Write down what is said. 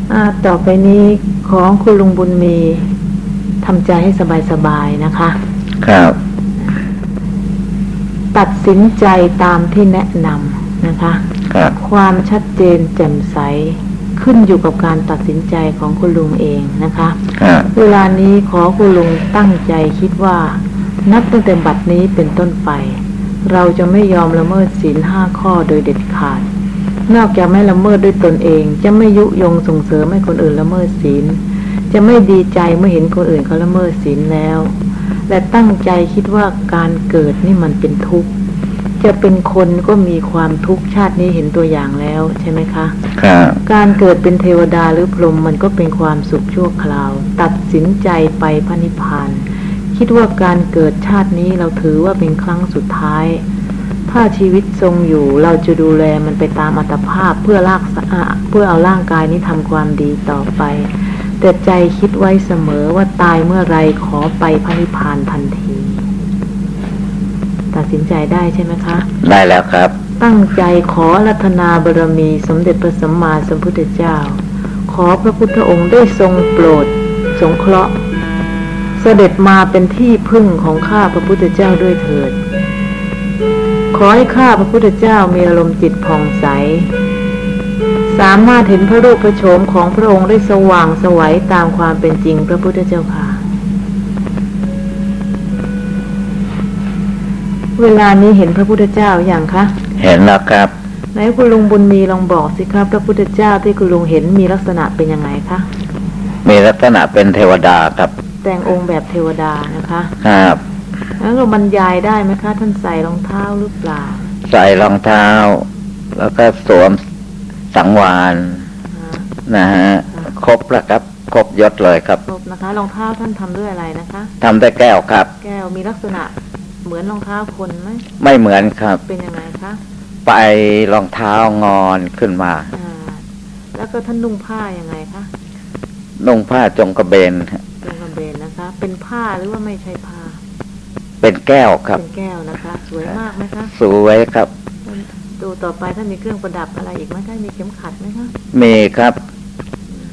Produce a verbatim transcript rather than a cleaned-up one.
อ่าต่อไปนี้ของคุณลุงบุญมีทำใจให้สบายๆนะคะครับตัดสินใจตามที่แนะนำนะคะครับความชัดเจนแจ่มใสขึ้นอยู่กับการตัดสินใจของคุณลุงเองนะคะครับเวลานี้ขอคุณลุงตั้งใจคิดว่านับตั้งแต่บัดนี้เป็นต้นไปเราจะไม่ยอมละเมิดศีลห้าข้อโดยเด็ดขาดนอกจากไม่ละเมิดด้วยตนเองจะไม่ยุยงส่งเสริมให้คนอื่นละเมิดศีลจะไม่ดีใจเมื่อเห็นคนอื่นเขาละเมิดศีลแล้วและตั้งใจคิดว่าการเกิดนี่มันเป็นทุกข์จะเป็นคนก็มีความทุกข์ชาตินี้เห็นตัวอย่างแล้วใช่ไหมคะครับการเกิดเป็นเทวดาหรือพรหมมันก็เป็นความสุขชั่วคราวตัดสินใจไปพระนิพพานคิดว่าการเกิดชาตินี้เราถือว่าเป็นครั้งสุดท้ายถ้าชีวิตทรงอยู่เราจะดูแลมันไปตามอัตภาพเพื่อรักษาเพื่อเอาร่างกายนี้ทำความดีต่อไปแต่ใจคิดไว้เสมอว่าตายเมื่อไรขอไปพระนิพพานทันทีตัดสินใจได้ใช่ไหมคะได้แล้วครับตั้งใจขออาราธนาบารมีสมเด็จพระสัมมาสัมพุทธเจ้าขอพระพุทธองค์ได้ทรงโปรดสงเคราะห์เสด็จมาเป็นที่พึ่งของข้าพระพุทธเจ้าด้วยเถิดขอให้ข้าพระพุทธเจ้ามีอารมณ์จิตผ่องใสสามารถเห็นพระรูปพระโฉมของพระองค์ได้สว่างไสวตามความเป็นจริงพระพุทธเจ้าค่ะเวลานี้เห็นพระพุทธเจ้าอย่างคะเห็นแล้วครับไหนคุณลุงบุญมีลองบอกสิครับพระพุทธเจ้าที่คุณลุงเห็นมีลักษณะเป็นยังไงคะมีลักษณะเป็นเทวดาครับแต่งองค์แบบเทวดานะคะครับแล้วเราบรรยายได้ไหมคะท่านใส่รองเท้าหรือเปล่าใส่รองเท้าแล้วก็สวมสังวาลนะฮะครบแล้วครับครบยศเลยครับครบนะคะรองเท้าท่านทำด้วยอะไรนะคะทำด้วยแก้วครับแก้วมีลักษณะเหมือนรองเท้าคนไหมไม่เหมือนครับเป็นยังไงคะไปรองเท้างอนขึ้นมาอ่าแล้วก็ท่านนุ่งผ้ายังไงคะนุ่งผ้าจงกระเบนจงกระเบนนะคะเป็นผ้าหรือว่าไม่ใช่ผ้าเป็นแก้วครับเป็นแก้วนะคะสวยมากไหมคะสวยครับดูต่อไปท่านมีเครื่องประดับอะไรอีกไหมท่านมีเข็มขัดไหมคะมีครับ